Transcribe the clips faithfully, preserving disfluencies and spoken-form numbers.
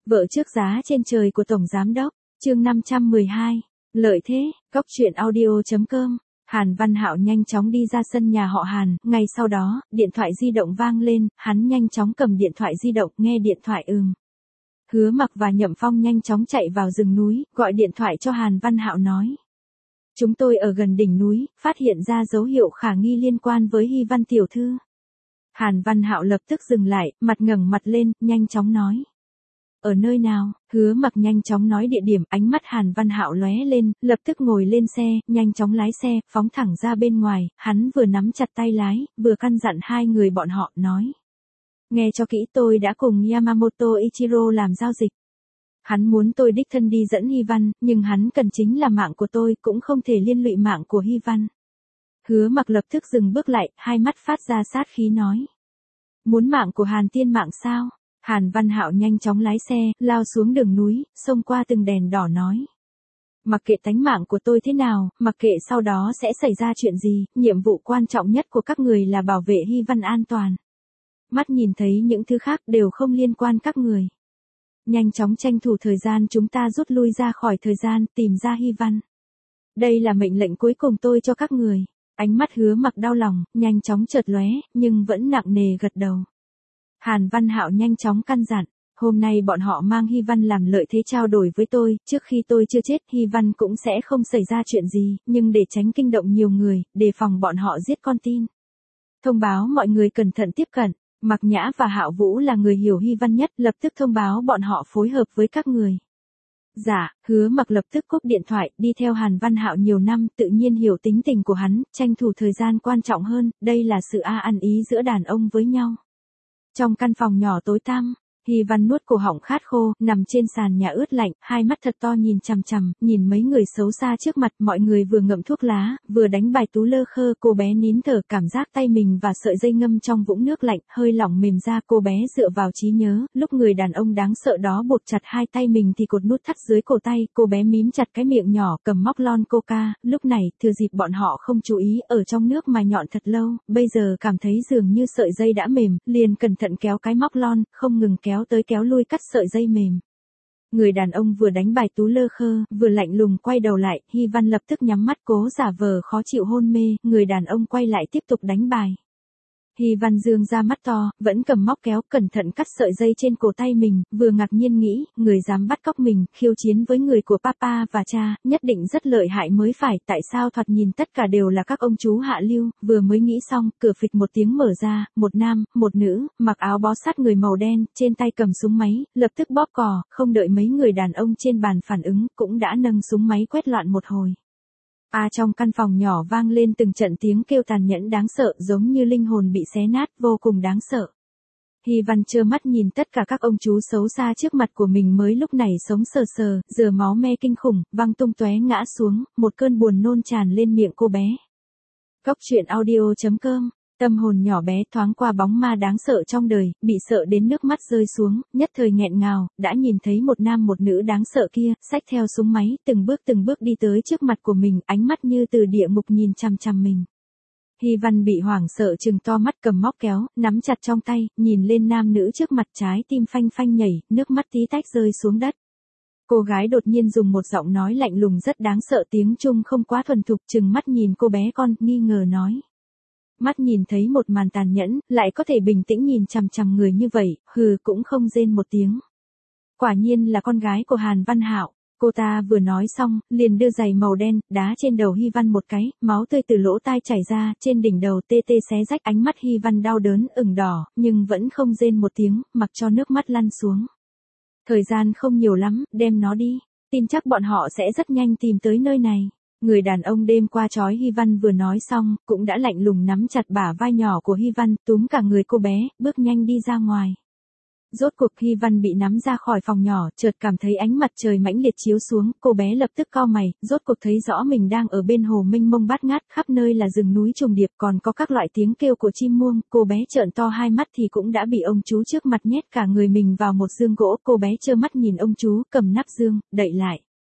Vợ trước giá trên trời của Tổng Giám Đốc, chương năm trăm mười hai, lợi thế, cóc truyện audio chấm com. Hàn Văn Hạo nhanh chóng đi ra sân nhà họ Hàn, ngay sau đó, điện thoại di động vang lên, hắn nhanh chóng cầm điện thoại di động, nghe điện thoại ừm. Hứa Mặc và Nhậm Phong nhanh chóng chạy vào rừng núi, gọi điện thoại cho Hàn Văn Hạo nói. Chúng tôi ở gần đỉnh núi, phát hiện ra dấu hiệu khả nghi liên quan với Hy Văn tiểu thư. Hàn Văn Hạo lập tức dừng lại, mặt ngẩng mặt lên, nhanh chóng nói. Ở nơi nào? Hứa Mặc nhanh chóng nói địa điểm, ánh mắt Hàn Văn Hạo lóe lên, lập tức ngồi lên xe, nhanh chóng lái xe, phóng thẳng ra bên ngoài, hắn vừa nắm chặt tay lái, vừa căn dặn hai người bọn họ, nói. Nghe cho kỹ, tôi đã cùng Yamamoto Ichiro làm giao dịch. Hắn muốn tôi đích thân đi dẫn Hy Văn, nhưng hắn cần chính là mạng của tôi, cũng không thể liên lụy mạng của Hy Văn. Hứa Mặc lập tức dừng bước lại, hai mắt phát ra sát khí nói. Muốn mạng của Hàn Tiên Mạng sao? Hàn Văn Hạo nhanh chóng lái xe, lao xuống đường núi, xông qua từng đèn đỏ nói. Mặc kệ tánh mạng của tôi thế nào, mặc kệ sau đó sẽ xảy ra chuyện gì, nhiệm vụ quan trọng nhất của các người là bảo vệ Hy Văn an toàn. Mắt nhìn thấy những thứ khác đều không liên quan các người. Nhanh chóng tranh thủ thời gian chúng ta rút lui ra khỏi thời gian, tìm ra Hy Văn. Đây là mệnh lệnh cuối cùng tôi cho các người. Ánh mắt Hứa Mặc đau lòng, nhanh chóng chợt lóe, nhưng vẫn nặng nề gật đầu. Hàn Văn Hạo nhanh chóng căn dặn, hôm nay bọn họ mang Hy Văn làm lợi thế trao đổi với tôi, trước khi tôi chưa chết Hy Văn cũng sẽ không xảy ra chuyện gì, nhưng để tránh kinh động nhiều người, đề phòng bọn họ giết con tin. Thông báo mọi người cẩn thận tiếp cận, Mạc Nhã và Hạo Vũ là người hiểu Hy Văn nhất, lập tức thông báo bọn họ phối hợp với các người. Dạ, Hứa Mặc lập tức cúp điện thoại, đi theo Hàn Văn Hạo nhiều năm, tự nhiên hiểu tính tình của hắn, tranh thủ thời gian quan trọng hơn, đây là sự a ăn ý giữa đàn ông với nhau. Trong căn phòng nhỏ tối tăm, Hy Văn nuốt cổ họng khát khô, nằm trên sàn nhà ướt lạnh, hai mắt thật to nhìn chằm chằm, nhìn mấy người xấu xa trước mặt, mọi người vừa ngậm thuốc lá, vừa đánh bài tú lơ khơ, cô bé nín thở, cảm giác tay mình và sợi dây ngâm trong vũng nước lạnh, hơi lỏng mềm ra, cô bé dựa vào trí nhớ, lúc người đàn ông đáng sợ đó buộc chặt hai tay mình thì cột nút thắt dưới cổ tay, cô bé mím chặt cái miệng nhỏ, cầm móc lon coca, lúc này, thừa dịp bọn họ không chú ý, ở trong nước mài nhọn thật lâu, bây giờ cảm thấy dường như sợi dây đã mềm, liền cẩn thận kéo cái móc lon, không ngừng kéo tới kéo lui cắt sợi dây mềm. Người đàn ông vừa đánh bài tú lơ khơ, vừa lạnh lùng quay đầu lại, Hy Văn lập tức nhắm mắt cố giả vờ khó chịu hôn mê, người đàn ông quay lại tiếp tục đánh bài. Hy Văn dương ra mắt to, vẫn cầm móc kéo, cẩn thận cắt sợi dây trên cổ tay mình, vừa ngạc nhiên nghĩ, người dám bắt cóc mình, khiêu chiến với người của papa và cha, nhất định rất lợi hại mới phải, tại sao thoạt nhìn tất cả đều là các ông chú hạ lưu, vừa mới nghĩ xong, cửa phịch một tiếng mở ra, một nam, một nữ, mặc áo bó sát người màu đen, trên tay cầm súng máy, lập tức bóp cò, không đợi mấy người đàn ông trên bàn phản ứng, cũng đã nâng súng máy quét loạn một hồi. À trong căn phòng nhỏ vang lên từng trận tiếng kêu tàn nhẫn đáng sợ giống như linh hồn bị xé nát vô cùng đáng sợ. Hy Văn trơ mắt nhìn tất cả các ông chú xấu xa trước mặt của mình mới lúc này sống sờ sờ, giờ máu me kinh khủng, văng tung tóe ngã xuống, một cơn buồn nôn tràn lên miệng cô bé. Cóc truyện audio chấm com. Tâm hồn nhỏ bé thoáng qua bóng ma đáng sợ trong đời, bị sợ đến nước mắt rơi xuống, nhất thời nghẹn ngào, đã nhìn thấy một nam một nữ đáng sợ kia, xách theo súng máy, từng bước từng bước đi tới trước mặt của mình, ánh mắt như từ địa ngục nhìn chằm chằm mình. Hy Văn bị hoảng sợ trừng to mắt cầm móc kéo, nắm chặt trong tay, nhìn lên nam nữ trước mặt trái tim phanh phanh nhảy, nước mắt tí tách rơi xuống đất. Cô gái đột nhiên dùng một giọng nói lạnh lùng rất đáng sợ tiếng Trung không quá thuần thục trừng mắt nhìn cô bé con, nghi ngờ nói. Mắt nhìn thấy một màn tàn nhẫn, lại có thể bình tĩnh nhìn chằm chằm người như vậy, hừ cũng không rên một tiếng. Quả nhiên là con gái của Hàn Văn Hạo, cô ta vừa nói xong, liền đưa giày màu đen, đá trên đầu Hy Văn một cái, máu tươi từ lỗ tai chảy ra, trên đỉnh đầu tê tê xé rách, ánh mắt Hy Văn đau đớn, ửng đỏ, nhưng vẫn không rên một tiếng, mặc cho nước mắt lăn xuống. Thời gian không nhiều lắm, đem nó đi, tin chắc bọn họ sẽ rất nhanh tìm tới nơi này. Người đàn ông đêm qua trói Hy Văn vừa nói xong, cũng đã lạnh lùng nắm chặt bả vai nhỏ của Hy Văn, túm cả người cô bé, bước nhanh đi ra ngoài. Rốt cuộc Hy Văn bị nắm ra khỏi phòng nhỏ, chợt cảm thấy ánh mặt trời mãnh liệt chiếu xuống, cô bé lập tức cau mày, rốt cuộc thấy rõ mình đang ở bên hồ mênh mông bát ngát, khắp nơi là rừng núi trùng điệp, còn có các loại tiếng kêu của chim muông, cô bé trợn to hai mắt thì cũng đã bị ông chú trước mặt nhét cả người mình vào một dương gỗ, cô bé trơ mắt nhìn ông chú cầm nắp dương, đậy lại.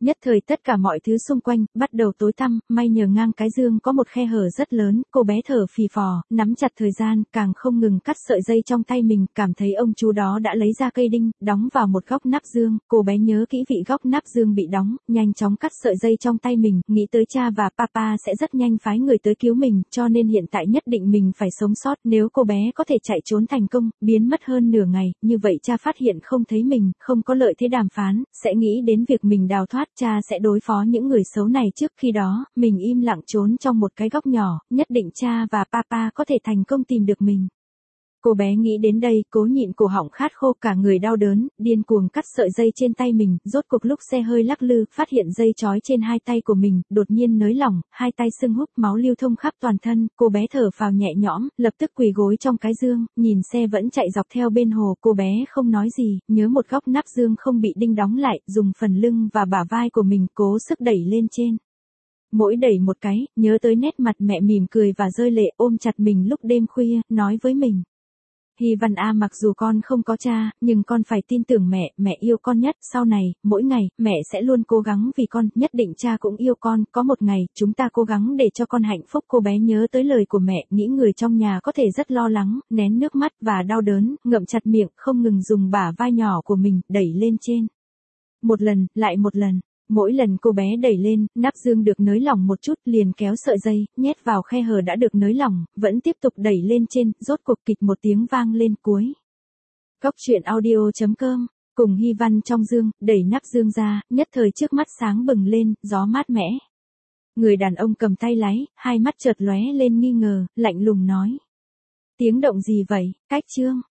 Nhất thời tất cả mọi thứ xung quanh, bắt đầu tối tăm, may nhờ ngang cái giường có một khe hở rất lớn, cô bé thở phì phò, nắm chặt thời gian, càng không ngừng cắt sợi dây trong tay mình, cảm thấy ông chú đó đã lấy ra cây đinh, đóng vào một góc nắp giường, cô bé nhớ kỹ vị góc nắp giường bị đóng, nhanh chóng cắt sợi dây trong tay mình, nghĩ tới cha và papa sẽ rất nhanh phái người tới cứu mình, cho nên hiện tại nhất định mình phải sống sót, nếu cô bé có thể chạy trốn thành công, biến mất hơn nửa ngày, như vậy cha phát hiện không thấy mình, không có lợi thế đàm phán, sẽ nghĩ đến việc mình đào thoát, cha sẽ đối phó những người xấu này trước khi đó, mình im lặng trốn trong một cái góc nhỏ, nhất định cha và papa có thể thành công tìm được mình. Cô bé nghĩ đến đây, cố nhịn cổ họng khát khô cả người đau đớn, điên cuồng cắt sợi dây trên tay mình, rốt cuộc lúc xe hơi lắc lư, phát hiện dây trói trên hai tay của mình, đột nhiên nới lỏng, hai tay sưng húp, máu lưu thông khắp toàn thân, cô bé thở phào nhẹ nhõm, lập tức quỳ gối trong cái giường, nhìn xe vẫn chạy dọc theo bên hồ, cô bé không nói gì, nhớ một góc nắp giường không bị đinh đóng lại, dùng phần lưng và bả vai của mình cố sức đẩy lên trên. Mỗi đẩy một cái, nhớ tới nét mặt mẹ mỉm cười và rơi lệ ôm chặt mình lúc đêm khuya, nói với mình. Hy Văn A, mặc dù con không có cha, nhưng con phải tin tưởng mẹ, mẹ yêu con nhất, sau này, mỗi ngày, mẹ sẽ luôn cố gắng vì con, nhất định cha cũng yêu con, có một ngày, chúng ta cố gắng để cho con hạnh phúc. Cô bé nhớ tới lời của mẹ, nghĩ người trong nhà có thể rất lo lắng, nén nước mắt và đau đớn, ngậm chặt miệng, không ngừng dùng bả vai nhỏ của mình, đẩy lên trên. Một lần, lại một lần. Mỗi lần cô bé đẩy lên, nắp giường được nới lỏng một chút, liền kéo sợi dây, nhét vào khe hở đã được nới lỏng, vẫn tiếp tục đẩy lên trên, rốt cuộc kịch một tiếng vang lên cuối. Góc truyện audio chấm com, cùng Hy Văn trong giường, đẩy nắp giường ra, nhất thời trước mắt sáng bừng lên, gió mát mẻ. Người đàn ông cầm tay lái, hai mắt chợt lóe lên nghi ngờ, lạnh lùng nói. Tiếng động gì vậy, cách chương?